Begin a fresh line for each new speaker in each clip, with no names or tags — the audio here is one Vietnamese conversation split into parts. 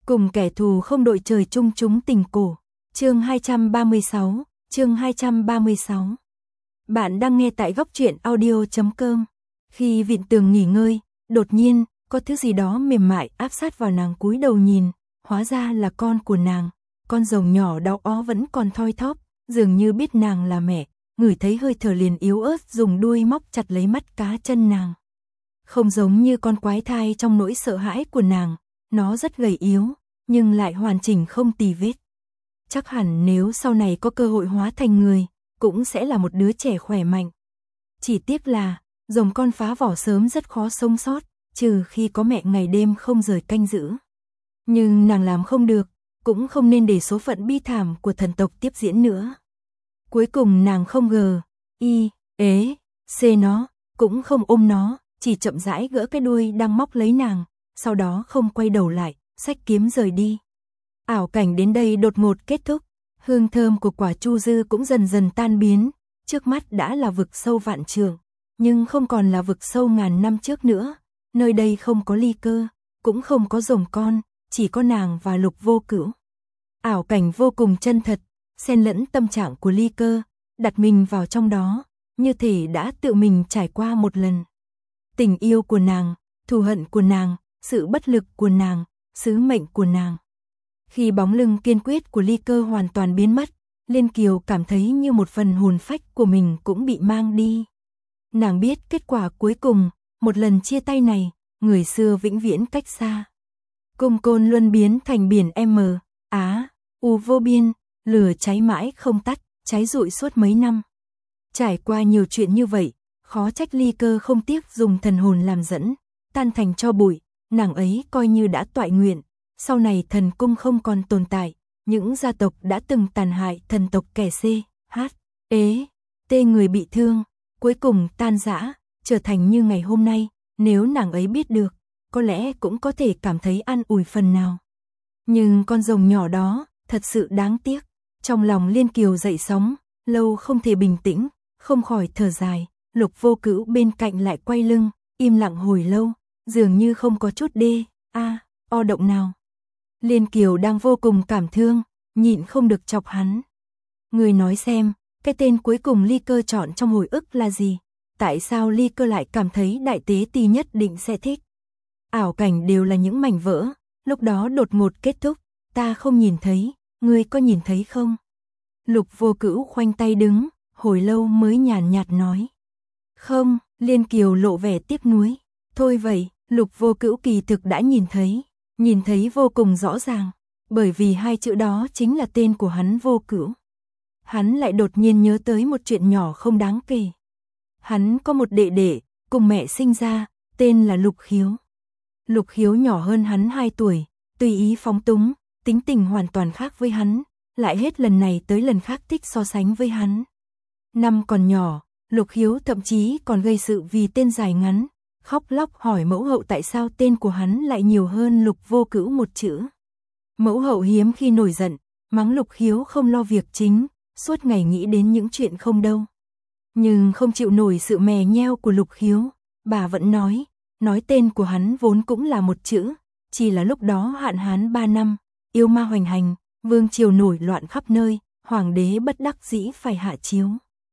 Cùng kẻ thù không đội trời chung chúng tình cổ. Chương 236, chương 236. Bạn đang nghe tại góc truyện audio.com. Khi vịn tường nghỉ ngơi, đột nhiên, có thứ gì đó mềm mại áp sát vào nàng, cúi đầu nhìn, hóa ra là con của nàng. Con rồng nhỏ đau ó vẫn còn thoi thóp, dường như biết nàng là mẹ, ngửi thấy hơi thở liền yếu ớt dùng đuôi móc chặt lấy mắt cá chân nàng. Không giống như con quái thai trong nỗi sợ hãi của nàng, nó rất gầy yếu, nhưng lại hoàn chỉnh không tì vết. Chắc hẳn nếu sau này có cơ hội hóa thành người, cũng sẽ là một đứa trẻ khỏe mạnh. Chỉ tiếc là, rồng con phá vỏ sớm rất khó sống sót, trừ khi có mẹ ngày đêm không rời canh giữ. Nhưng nàng làm không được, cũng không nên để số phận bi thảm của thần tộc tiếp diễn nữa. Cuối cùng nàng không xê nó, cũng không ôm nó, chỉ chậm rãi gỡ cái đuôi đang móc lấy nàng, sau đó không quay đầu lại, xách kiếm rời đi. Ảo cảnh đến đây đột ngột kết thúc, hương thơm của quả chu dư cũng dần dần tan biến, trước mắt đã là vực sâu vạn trượng, nhưng không còn là vực sâu ngàn năm trước nữa, nơi đây không có Ly Cơ, cũng không có rồng con, chỉ có nàng và Lục Vô Cửu. Ảo cảnh vô cùng chân thật, xen lẫn tâm trạng của Ly Cơ, đặt mình vào trong đó, như thể đã tự mình trải qua một lần. Tình yêu của nàng, thù hận của nàng, sự bất lực của nàng, sứ mệnh của nàng. Khi bóng lưng kiên quyết của Ly Cơ hoàn toàn biến mất, Liên Kiều cảm thấy như một phần hồn phách của mình cũng bị mang đi. Nàng biết kết quả cuối cùng, một lần chia tay này, người xưa vĩnh viễn cách xa. Cung Côn Luân biến thành biển U vô biên, lửa cháy mãi không tắt, cháy rụi suốt mấy năm. Trải qua nhiều chuyện như vậy, khó trách Ly Cơ không tiếc dùng thần hồn làm dẫn, tan thành tro bụi, nàng ấy coi như đã toại nguyện. Sau này thần cung không còn tồn tại, những gia tộc đã từng tàn hại thần tộc kẻ người bị thương, cuối cùng tan rã, trở thành như ngày hôm nay, nếu nàng ấy biết được, có lẽ cũng có thể cảm thấy an ủi phần nào. Nhưng con rồng nhỏ đó, thật sự đáng tiếc, trong lòng Liên Kiều dậy sóng, lâu không thể bình tĩnh, không khỏi thở dài, Lục Vô Cửu bên cạnh lại quay lưng, im lặng hồi lâu, dường như không có chút động nào. Liên Kiều đang vô cùng cảm thương, nhịn không được chọc hắn. Người nói xem, cái tên cuối cùng Ly Cơ chọn trong hồi ức là gì? Tại sao Ly Cơ lại cảm thấy Đại Tế Ti nhất định sẽ thích? Ảo cảnh đều là những mảnh vỡ, lúc đó đột ngột kết thúc, ta không nhìn thấy, ngươi có nhìn thấy không? Lục Vô Cửu khoanh tay đứng, hồi lâu mới nhàn nhạt nói. Không, Liên Kiều lộ vẻ tiếc nuối. Thôi vậy, Lục Vô Cửu kỳ thực đã nhìn thấy vô cùng rõ ràng, bởi vì hai chữ đó chính là tên của hắn Vô Cửu. Hắn lại đột nhiên nhớ tới một chuyện nhỏ không đáng kể. Hắn có một đệ đệ, cùng mẹ sinh ra, tên là Lục Khiếu. Lục Khiếu nhỏ hơn hắn 2 tuổi, tùy ý phóng túng, tính tình hoàn toàn khác với hắn, lại hết lần này tới lần khác thích so sánh với hắn. Năm còn nhỏ, Lục Khiếu thậm chí còn gây sự vì tên dài ngắn, khóc lóc hỏi mẫu hậu tại sao tên của hắn lại nhiều hơn Lục Vô Cửu một chữ. Mẫu hậu hiếm khi nổi giận, mắng Lục Khiếu không lo việc chính, suốt ngày nghĩ đến những chuyện không đâu. Nhưng không chịu nổi sự mè nheo của Lục Khiếu, bà vẫn nói tên của hắn vốn cũng là một chữ, chỉ là lúc đó hạn hán 3 năm, yêu ma hoành hành, vương triều nổi loạn khắp nơi, hoàng đế bất đắc dĩ phải hạ chiếu.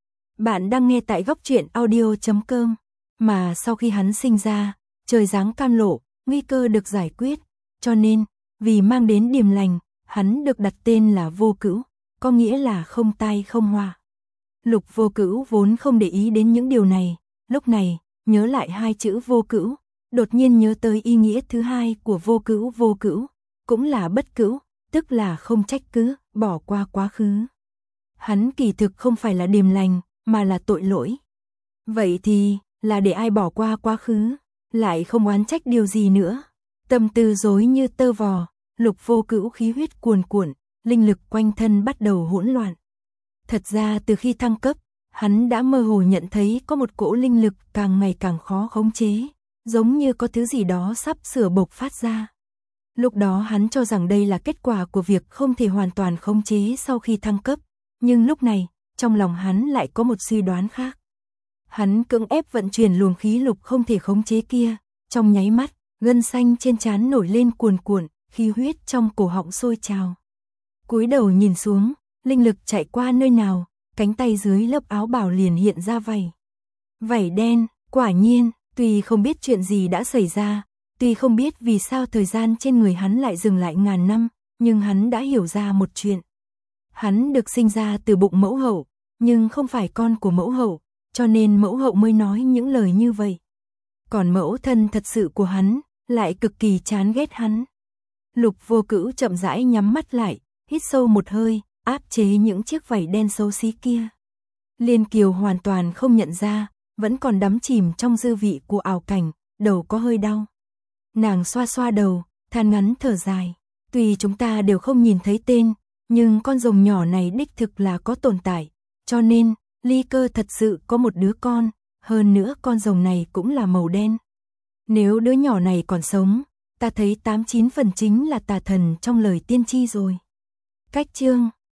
Bạn đang nghe tại góc truyện audio.com. Mà sau khi hắn sinh ra, trời giáng cam lộ, nguy cơ được giải quyết, cho nên, vì mang đến điềm lành, hắn được đặt tên là Vô Cửu, có nghĩa là không tai không họa. Lục Vô Cửu vốn không để ý đến những điều này, lúc này, nhớ lại hai chữ Vô Cửu, đột nhiên nhớ tới ý nghĩa thứ hai của Vô Cửu, cũng là bất cửu, tức là không trách cứ, bỏ qua quá khứ. Hắn kỳ thực không phải là điềm lành, mà là tội lỗi. Vậy thì, là để ai bỏ qua quá khứ, lại không oán trách điều gì nữa. Tâm tư rối như tơ vò, Lục Vô Cửu khí huyết cuồn cuộn, linh lực quanh thân bắt đầu hỗn loạn. Thật ra từ khi thăng cấp, hắn đã mơ hồ nhận thấy có một cỗ linh lực càng ngày càng khó khống chế, giống như có thứ gì đó sắp sửa bộc phát ra. Lúc đó hắn cho rằng đây là kết quả của việc không thể hoàn toàn khống chế sau khi thăng cấp, nhưng lúc này, trong lòng hắn lại có một suy đoán khác. Hắn cưỡng ép vận chuyển luồng khí lục không thể khống chế kia, trong nháy mắt, gân xanh trên trán nổi lên cuồn cuộn, khí huyết trong cổ họng sôi trào. Cúi đầu nhìn xuống, linh lực chạy qua nơi nào, cánh tay dưới lớp áo bào liền hiện ra vảy. Vảy đen, quả nhiên, tuy không biết chuyện gì đã xảy ra, tuy không biết vì sao thời gian trên người hắn lại dừng lại ngàn năm, nhưng hắn đã hiểu ra một chuyện. Hắn được sinh ra từ bụng mẫu hậu, nhưng không phải con của mẫu hậu, cho nên mẫu hậu mới nói những lời như vậy. Còn mẫu thân thật sự của hắn, lại cực kỳ chán ghét hắn. Lục Vô Cữu chậm rãi nhắm mắt lại, hít sâu một hơi, áp chế những chiếc vảy đen xấu xí kia. Liên Kiều hoàn toàn không nhận ra, vẫn còn đắm chìm trong dư vị của ảo cảnh, đầu có hơi đau. Nàng xoa xoa đầu, than ngắn thở dài. Tuy chúng ta đều không nhìn thấy tên, nhưng con rồng nhỏ này đích thực là có tồn tại. Cho nên, Ly Cơ thật sự có một đứa con, hơn nữa con rồng này cũng là màu đen. Nếu đứa nhỏ này còn sống, ta thấy 89 phần chính là tà thần trong lời tiên tri rồi. Cách chương